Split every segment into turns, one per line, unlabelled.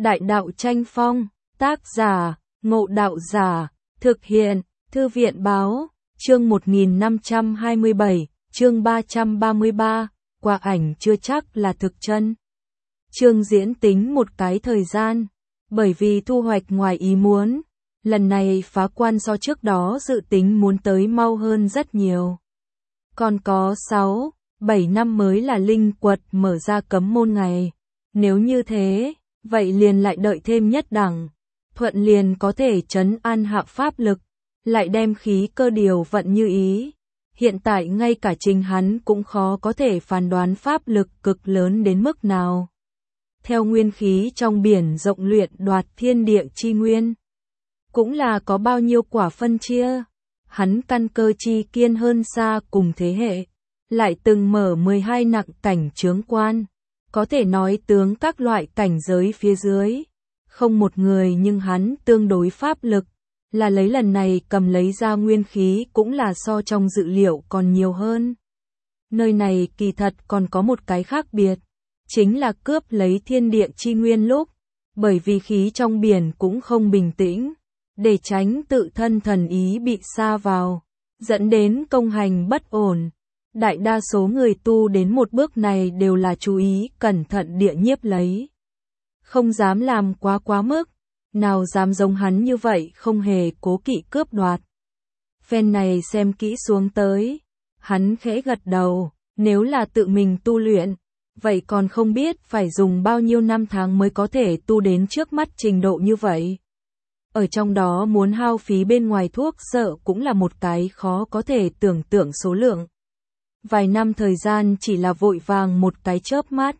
Đại đạo tranh phong, tác giả, Ngộ Đạo Giả, thực hiện, Thư viện báo, chương 1527, chương 333, qua ảnh chưa chắc là thực chân. Chương diễn tính một cái thời gian, bởi vì thu hoạch ngoài ý muốn, lần này phá quan so trước đó dự tính muốn tới mau hơn rất nhiều. Còn có 6, 7 năm mới là linh quật mở ra cấm môn ngày. Nếu như thế, vậy liền lại đợi thêm nhất đẳng. Thuận liền có thể trấn an hạ pháp lực, lại đem khí cơ điều vận như ý. Hiện tại ngay cả chính hắn cũng khó có thể phán đoán pháp lực cực lớn đến mức nào. Theo nguyên khí trong biển rộng luyện đoạt thiên địa chi nguyên, cũng là có bao nhiêu quả phân chia. Hắn căn cơ chi kiên hơn xa cùng thế hệ, lại từng mở 12 nặng cảnh chướng quan, có thể nói tướng các loại cảnh giới phía dưới. Không một người nhưng hắn tương đối pháp lực, là lấy lần này cầm lấy ra nguyên khí cũng là so trong dự liệu còn nhiều hơn. Nơi này kỳ thật còn có một cái khác biệt, chính là cướp lấy thiên địa chi nguyên lúc, bởi vì khí trong biển cũng không bình tĩnh, để tránh tự thân thần ý bị sa vào, dẫn đến công hành bất ổn. Đại đa số người tu đến một bước này đều là chú ý cẩn thận địa nhiếp lấy, không dám làm quá mức, nào dám giống hắn như vậy không hề cố kỵ cướp đoạt. Phen này xem kỹ xuống tới, hắn khẽ gật đầu, nếu là tự mình tu luyện, vậy còn không biết phải dùng bao nhiêu năm tháng mới có thể tu đến trước mắt trình độ như vậy. Ở trong đó muốn hao phí bên ngoài thuốc sợ cũng là một cái khó có thể tưởng tượng số lượng. Vài năm thời gian chỉ là vội vàng một cái chớp mắt.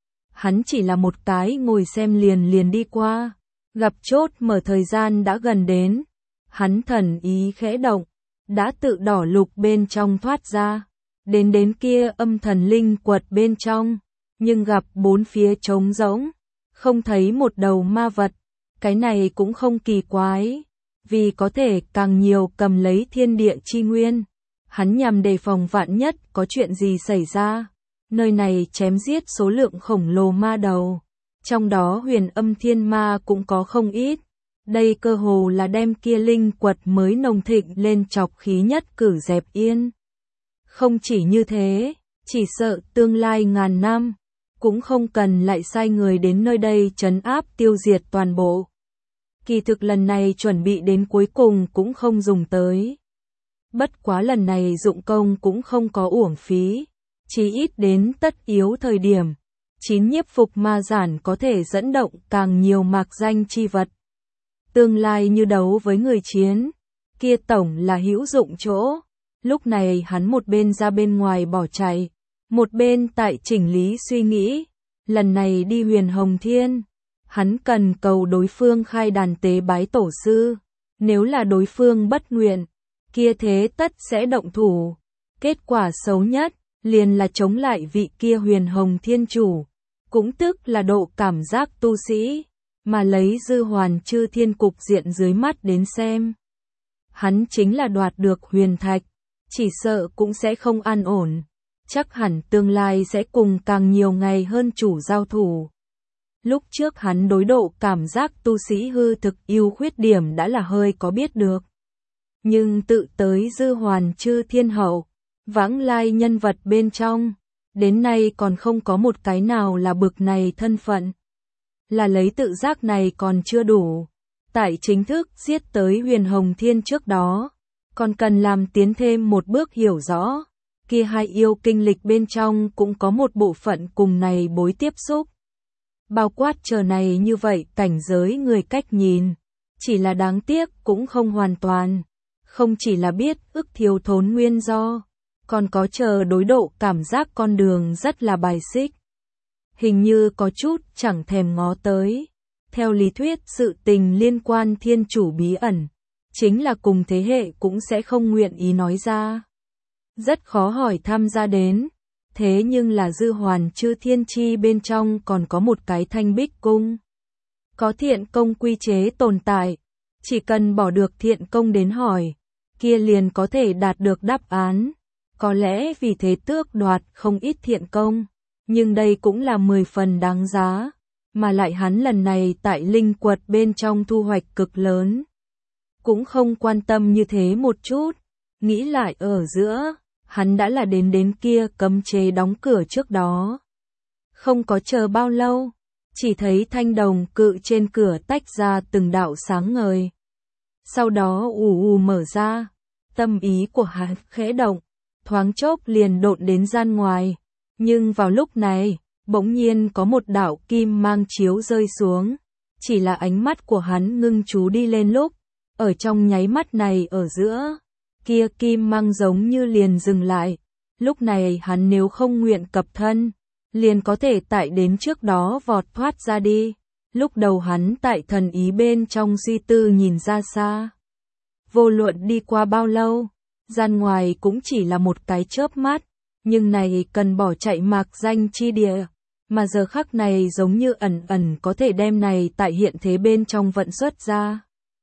Hắn chỉ là một cái ngồi xem liền đi qua, gặp chốt mở thời gian đã gần đến. Hắn thần ý khẽ động, đã tự đỏ lục bên trong thoát ra, đến kia âm thần linh quật bên trong, nhưng gặp bốn phía trống rỗng, không thấy một đầu ma vật. Cái này cũng không kỳ quái, vì có thể càng nhiều cầm lấy thiên địa chi nguyên. Hắn nhằm đề phòng vạn nhất có chuyện gì xảy ra. Nơi này chém giết số lượng khổng lồ ma đầu, trong đó huyền âm thiên ma cũng có không ít. Đây cơ hồ là đem kia linh quật mới nồng thịnh lên chọc khí nhất cử dẹp yên. Không chỉ như thế, chỉ sợ tương lai ngàn năm, cũng không cần lại sai người đến nơi đây trấn áp tiêu diệt toàn bộ. Kỳ thực lần này chuẩn bị đến cuối cùng cũng không dùng tới. Bất quá lần này dụng công cũng không có uổng phí, chỉ ít đến tất yếu thời điểm, 9 nhiếp phục ma giản có thể dẫn động càng nhiều mạc danh chi vật. Tương lai như đấu với người chiến, kia tổng là hữu dụng chỗ. Lúc này hắn một bên ra bên ngoài bỏ chạy, một bên tại chỉnh lý suy nghĩ, lần này đi Huyền Hồng Thiên, hắn cần cầu đối phương khai đàn tế bái tổ sư, nếu là đối phương bất nguyện, kia thế tất sẽ động thủ. Kết quả xấu nhất, liền là chống lại vị kia Huyền Hồng Thiên chủ, cũng tức là độ cảm giác tu sĩ, mà lấy Dư Hoàn Chư Thiên cục diện dưới mắt đến xem. Hắn chính là đoạt được huyền thạch, chỉ sợ cũng sẽ không an ổn, chắc hẳn tương lai sẽ cùng càng nhiều ngày hơn chủ giao thủ. Lúc trước hắn đối độ cảm giác tu sĩ hư thực ưu khuyết điểm đã là hơi có biết được. Nhưng tự tới Dư Hoàn Chư Thiên hậu, vãng lai nhân vật bên trong, đến nay còn không có một cái nào là bực này thân phận. Là lấy tự giác này còn chưa đủ. Tại chính thức giết tới Huyền Hồng Thiên trước đó, còn cần làm tiến thêm một bước hiểu rõ. Kia hai yêu kinh lịch bên trong cũng có một bộ phận cùng này bối tiếp xúc. Bao quát chờ này như vậy cảnh giới người cách nhìn, chỉ là đáng tiếc cũng không hoàn toàn, không chỉ là biết ức thiếu thốn nguyên do, còn có chờ đối độ cảm giác con đường rất là bài xích. Hình như có chút chẳng thèm ngó tới. Theo lý thuyết sự tình liên quan thiên chủ bí ẩn, chính là cùng thế hệ cũng sẽ không nguyện ý nói ra. Rất khó hỏi tham gia đến. Thế nhưng là Dư Hoàn Chư Thiên chi bên trong còn có một cái Thanh Bích Cung. Có thiện công quy chế tồn tại. Chỉ cần bỏ được thiện công đến hỏi, kia liền có thể đạt được đáp án. Có lẽ vì thế tước đoạt không ít thiện công, nhưng đây cũng là 10 phần đáng giá. mà lại hắn lần này tại linh quật bên trong thu hoạch cực lớn. Cũng không quan tâm như thế một chút, nghĩ lại ở giữa, hắn đã là đến kia cấm chế đóng cửa trước đó. Không có chờ bao lâu, chỉ thấy thanh đồng cự trên cửa tách ra từng đạo sáng ngời. Sau đó ù mở ra, tâm ý của hắn khẽ động, thoáng chốc liền độn đến gian ngoài. Nhưng vào lúc này, bỗng nhiên có một đạo kim mang chiếu rơi xuống. Chỉ là ánh mắt của hắn ngưng chú đi lên lúc, ở trong nháy mắt này ở giữa, kia kim mang giống như liền dừng lại. Lúc này hắn nếu không nguyện cập thân, liền có thể tại đến trước đó vọt thoát ra đi. Lúc đầu hắn tại thần ý bên trong suy tư nhìn ra xa. Vô luận đi qua bao lâu, gian ngoài cũng chỉ là một cái chớp mắt, nhưng này cần bỏ chạy mạc danh chi địa, mà giờ khắc này giống như ẩn ẩn có thể đem này tại hiện thế bên trong vận xuất ra.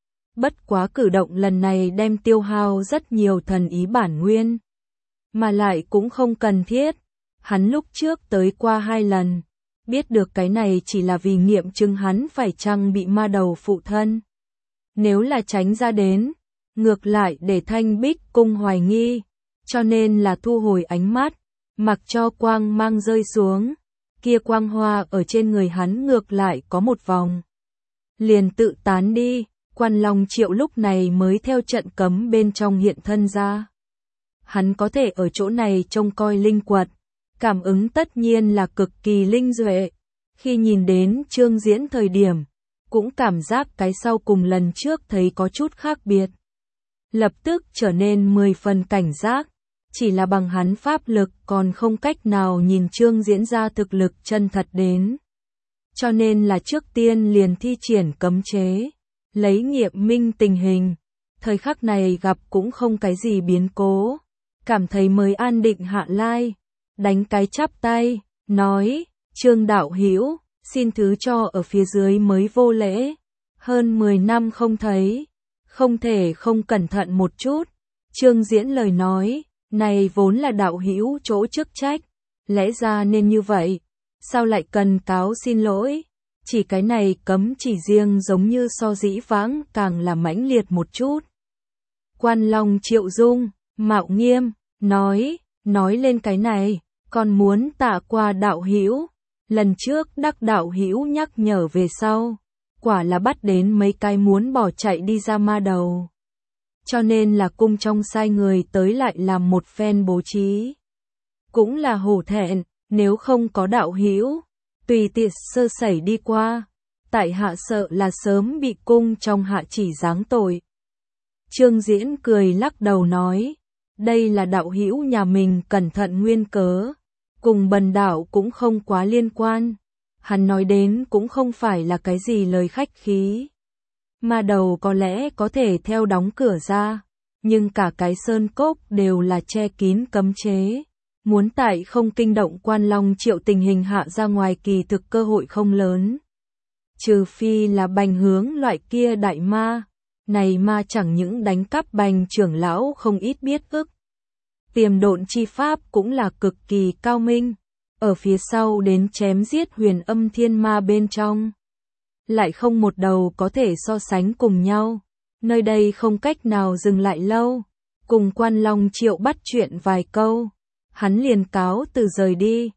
Bất quá cử động lần này đem tiêu hao rất nhiều thần ý bản nguyên, mà lại cũng không cần thiết. Hắn lúc trước tới qua 2 lần, biết được cái này chỉ là vì nghiệm chứng hắn phải chăng bị ma đầu phụ thân. Nếu là tránh ra đến, ngược lại để Thanh Bích Cung hoài nghi, cho nên là thu hồi ánh mắt, mặc cho quang mang rơi xuống, kia quang hoa ở trên người hắn ngược lại có một vòng. Liền tự tán đi, Quan Long Triệu lúc này mới theo trận cấm bên trong hiện thân ra. Hắn có thể ở chỗ này trông coi linh quật, cảm ứng tất nhiên là cực kỳ linh duệ. Khi nhìn đến Trương Diễn thời điểm, cũng cảm giác cái sau cùng lần trước thấy có chút khác biệt. Lập tức trở nên 10 phần cảnh giác, chỉ là bằng hắn pháp lực còn không cách nào nhìn Trương Diễn ra thực lực chân thật đến. Cho nên là trước tiên liền thi triển cấm chế, lấy nghiệm minh tình hình. Thời khắc này gặp cũng không cái gì biến cố, cảm thấy mới an định hạ lai, đánh cái chắp tay, nói, Trương đạo hữu, xin thứ cho ở phía dưới mới vô lễ, hơn 10 năm không thấy, không thể không cẩn thận một chút. Trương Diễn lời nói, này vốn là đạo hữu chỗ chức trách, lẽ ra nên như vậy, sao lại cần cáo xin lỗi, chỉ cái này cấm chỉ riêng giống như so dĩ vãng càng là mãnh liệt một chút. Quan Long Triệu Dung, mạo nghiêm, nói lên cái này, còn muốn tạ qua đạo hữu, lần trước đắc đạo hữu nhắc nhở về sau, quả là bắt đến mấy cái muốn bỏ chạy đi ra ma đầu. Cho nên là cung trong sai người tới lại làm một phen bố trí. Cũng là hổ thẹn, nếu không có đạo hữu, tùy tiện sơ sẩy đi qua, tại hạ sợ là sớm bị cung trong hạ chỉ giáng tội. Trương Diễn cười lắc đầu nói, đây là đạo hữu nhà mình cẩn thận nguyên cớ, cùng bần đạo cũng không quá liên quan. Hắn nói đến cũng không phải là cái gì lời khách khí. Ma đầu có lẽ có thể theo đóng cửa ra, nhưng cả cái sơn cốc đều là che kín cấm chế. Muốn tại không kinh động Quan Long Triệu tình hình hạ ra ngoài kỳ thực cơ hội không lớn. Trừ phi là Bành Hướng loại kia đại ma, này ma chẳng những đánh cắp Bành trưởng lão không ít biết ức. Tiềm độn chi pháp cũng là cực kỳ cao minh, ở phía sau đến chém giết huyền âm thiên ma bên trong. Lại không một đầu có thể so sánh cùng nhau, nơi đây không cách nào dừng lại lâu, cùng Quan Long Triệu bắt chuyện vài câu, hắn liền cáo từ rời đi,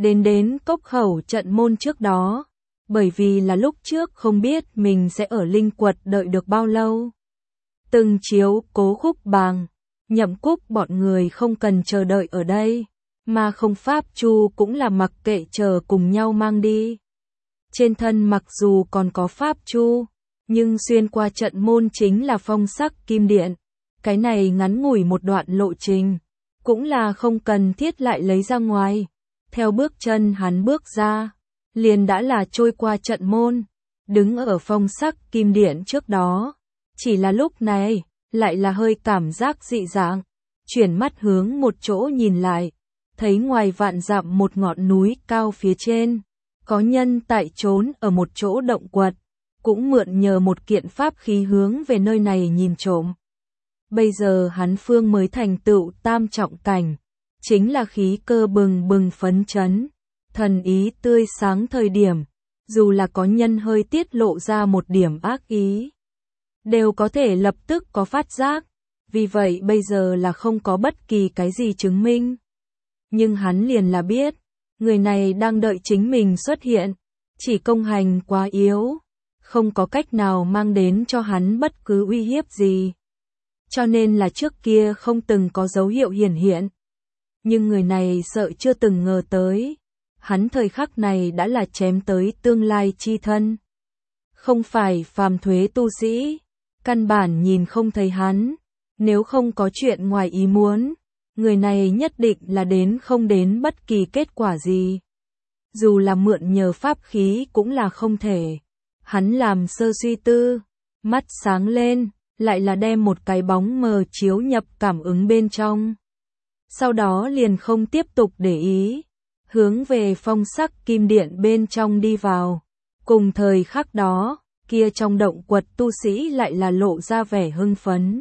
đến cốc khẩu trận môn trước đó, bởi vì là lúc trước không biết mình sẽ ở linh quật đợi được bao lâu. Từng chiếu Cố Khúc Bàng, Nhậm Cúc bọn người không cần chờ đợi ở đây, mà không pháp chu cũng là mặc kệ chờ cùng nhau mang đi. Trên thân mặc dù còn có pháp chu, nhưng xuyên qua trận môn chính là phong sắc kim điện. Cái này ngắn ngủi một đoạn lộ trình, cũng là không cần thiết lại lấy ra ngoài. Theo bước chân hắn bước ra, liền đã là trôi qua trận môn, đứng ở phong sắc kim điện trước đó. Chỉ là lúc này, lại là hơi cảm giác dị dạng, chuyển mắt hướng một chỗ nhìn lại, thấy ngoài vạn dặm một ngọn núi cao phía trên, có nhân tại trốn ở một chỗ động quật, cũng mượn nhờ một kiện pháp khí hướng về nơi này nhìn trộm. Bây giờ hắn phương mới thành tựu tam trọng cảnh, chính là khí cơ bừng bừng phấn chấn, thần ý tươi sáng thời điểm, dù là có nhân hơi tiết lộ ra một điểm ác ý, đều có thể lập tức có phát giác, vì vậy bây giờ là không có bất kỳ cái gì chứng minh. Nhưng hắn liền là biết, người này đang đợi chính mình xuất hiện, chỉ công hành quá yếu, không có cách nào mang đến cho hắn bất cứ uy hiếp gì. Cho nên là trước kia không từng có dấu hiệu hiển hiện. Nhưng người này sợ chưa từng ngờ tới, hắn thời khắc này đã là chém tới tương lai chi thân. Không phải phàm thuế tu sĩ, căn bản nhìn không thấy hắn, nếu không có chuyện ngoài ý muốn, người này nhất định là đến không đến bất kỳ kết quả gì. Dù là mượn nhờ pháp khí cũng là không thể. Hắn làm sơ suy tư, mắt sáng lên, lại là đem một cái bóng mờ chiếu nhập cảm ứng bên trong. Sau đó liền không tiếp tục để ý, hướng về phong sắc kim điện bên trong đi vào. Cùng thời khắc đó, kia trong động quật tu sĩ lại là lộ ra vẻ hưng phấn.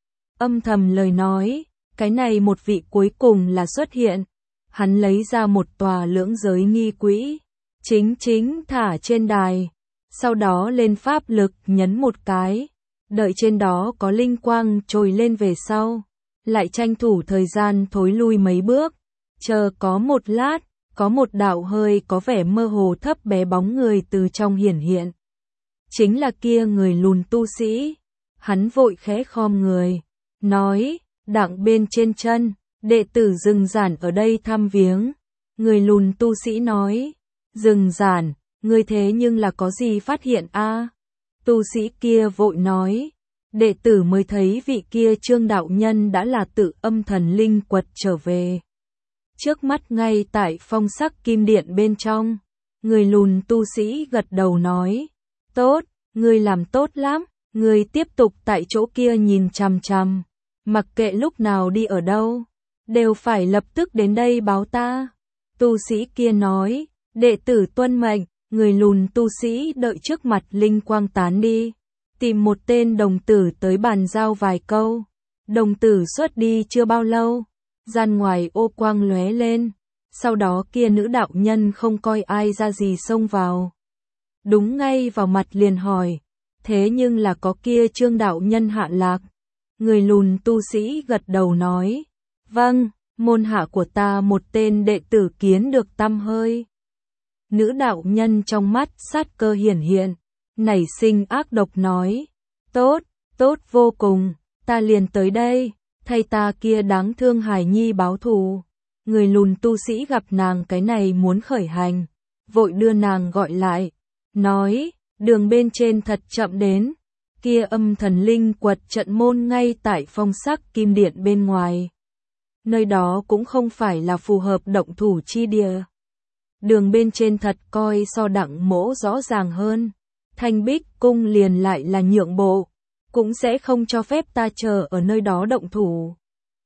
Âm thầm lời nói, cái này một vị cuối cùng là xuất hiện. Hắn lấy ra một tòa lưỡng giới nghi quỹ, chính thả trên đài. Sau đó lên pháp lực nhấn một cái, đợi trên đó có linh quang trồi lên về sau, lại tranh thủ thời gian thối lui mấy bước, chờ có một lát, có một đạo hơi có vẻ mơ hồ thấp bé bóng người từ trong hiển hiện. Chính là kia người lùn tu sĩ, hắn vội khẽ khom người, nói, đặng bên trên chân, đệ tử Dừng Giản ở đây thăm viếng. Người lùn tu sĩ nói, Dừng Giản, ngươi thế nhưng là có gì phát hiện a? Tu sĩ kia vội nói, đệ tử mới thấy vị kia Trương đạo nhân đã là tự âm thần linh quật trở về. Trước mắt ngay tại phong sắc kim điện bên trong, người lùn tu sĩ gật đầu nói, tốt, ngươi làm tốt lắm, ngươi tiếp tục tại chỗ kia nhìn chằm chằm, mặc kệ lúc nào đi ở đâu, đều phải lập tức đến đây báo ta. Tu sĩ kia nói, đệ tử tuân mệnh. Người lùn tu sĩ đợi trước mặt linh quang tán đi, tìm một tên đồng tử tới bàn giao vài câu. Đồng tử xuất đi chưa bao lâu, gian ngoài ô quang lóe lên, sau đó kia nữ đạo nhân không coi ai ra gì xông vào. Đúng ngay vào mặt liền hỏi, thế nhưng là có kia Trương đạo nhân hạ lạc. Người lùn tu sĩ gật đầu nói, vâng, môn hạ của ta một tên đệ tử kiến được tăm hơi. Nữ đạo nhân trong mắt sát cơ hiển hiện, nảy sinh ác độc nói, tốt, tốt vô cùng, ta liền tới đây, thay ta kia đáng thương hài nhi báo thù. Người lùn tu sĩ gặp nàng cái này muốn khởi hành, vội đưa nàng gọi lại, nói, đường bên trên thật chậm đến, kia âm thần linh quật trận môn ngay tại phong sắc kim điện bên ngoài. Nơi đó cũng không phải là phù hợp động thủ chi địa. Đường bên trên thật coi so đặng mỗ rõ ràng hơn, Thanh Bích cung liền lại là nhượng bộ, cũng sẽ không cho phép ta chờ ở nơi đó động thủ.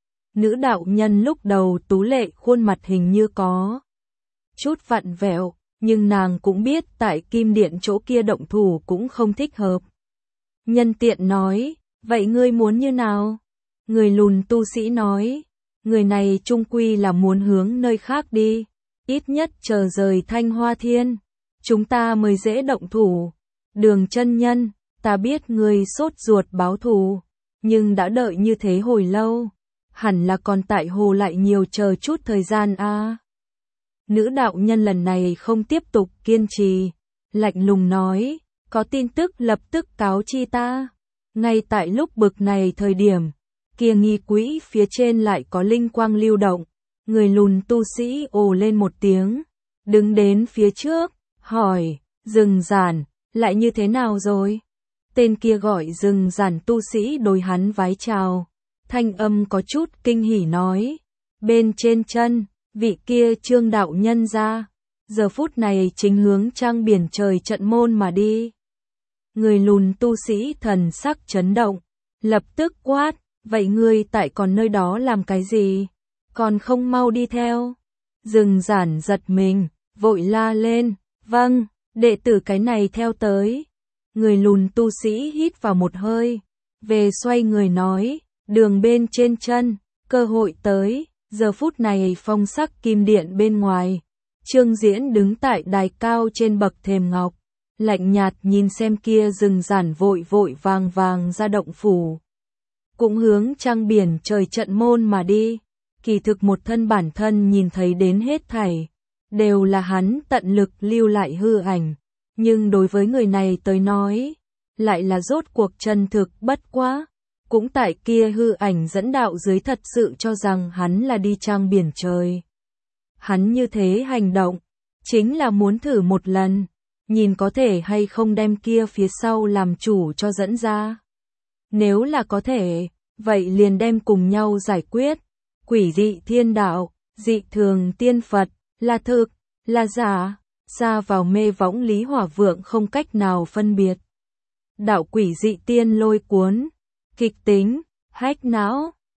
Nữ đạo nhân lúc đầu tú lệ khuôn mặt hình như có chút vặn vẹo, nhưng nàng cũng biết tại kim điện chỗ kia động thủ cũng không thích hợp. Nhân tiện nói, vậy ngươi muốn như nào? Người lùn tu sĩ nói, người này chung quy là muốn hướng nơi khác đi. Ít nhất chờ rời Thanh Hoa Thiên, chúng ta mới dễ động thủ. Đường chân nhân, ta biết ngươi sốt ruột báo thù, nhưng đã đợi như thế hồi lâu, hẳn là còn tại hồ lại nhiều chờ chút thời gian a. Nữ đạo nhân lần này không tiếp tục kiên trì, lạnh lùng nói, có tin tức lập tức cáo chi ta. Ngay tại lúc bực này thời điểm, kia nghi quỹ phía trên lại có linh quang lưu động. Người lùn tu sĩ ồ lên một tiếng, đứng đến phía trước, hỏi, Dừng Giản, lại như thế nào rồi? Tên kia gọi Dừng Giản tu sĩ đối hắn vái chào, thanh âm có chút kinh hỉ nói, bên trên chân, vị kia Trương đạo nhân ra, giờ phút này chính hướng trăng biển trời trận môn mà đi. Người lùn tu sĩ thần sắc chấn động, lập tức quát, vậy ngươi tại còn nơi đó làm cái gì? Còn không mau đi theo. Dừng Giản giật mình, vội la lên, vâng, đệ tử cái này theo tới. Người lùn tu sĩ hít vào một hơi, về xoay người nói, đường bên trên chân, cơ hội tới. Giờ phút này phong sắc kim điện bên ngoài, Trương Diễn đứng tại đài cao trên bậc thềm ngọc, lạnh nhạt nhìn xem kia rừng giản vội vội vàng vàng ra động phủ. Cũng hướng trăng biển trời trận môn mà đi, kỳ thực một thân bản thân nhìn thấy đến hết thảy, đều là hắn tận lực lưu lại hư ảnh, nhưng đối với người này tới nói, lại là rốt cuộc chân thực bất quá, cũng tại kia hư ảnh dẫn đạo dưới thật sự cho rằng hắn là đi trăng biển trời. Hắn như thế hành động, chính là muốn thử một lần, nhìn có thể hay không đem kia phía sau làm chủ cho dẫn ra. Nếu là có thể, vậy liền đem cùng nhau giải quyết. Quỷ dị thiên đạo, dị thường tiên Phật, là thực, là giả, xa vào mê võng Lý Hỏa Vượng không cách nào phân biệt. Đạo quỷ dị tiên lôi cuốn, kịch tính, hách não,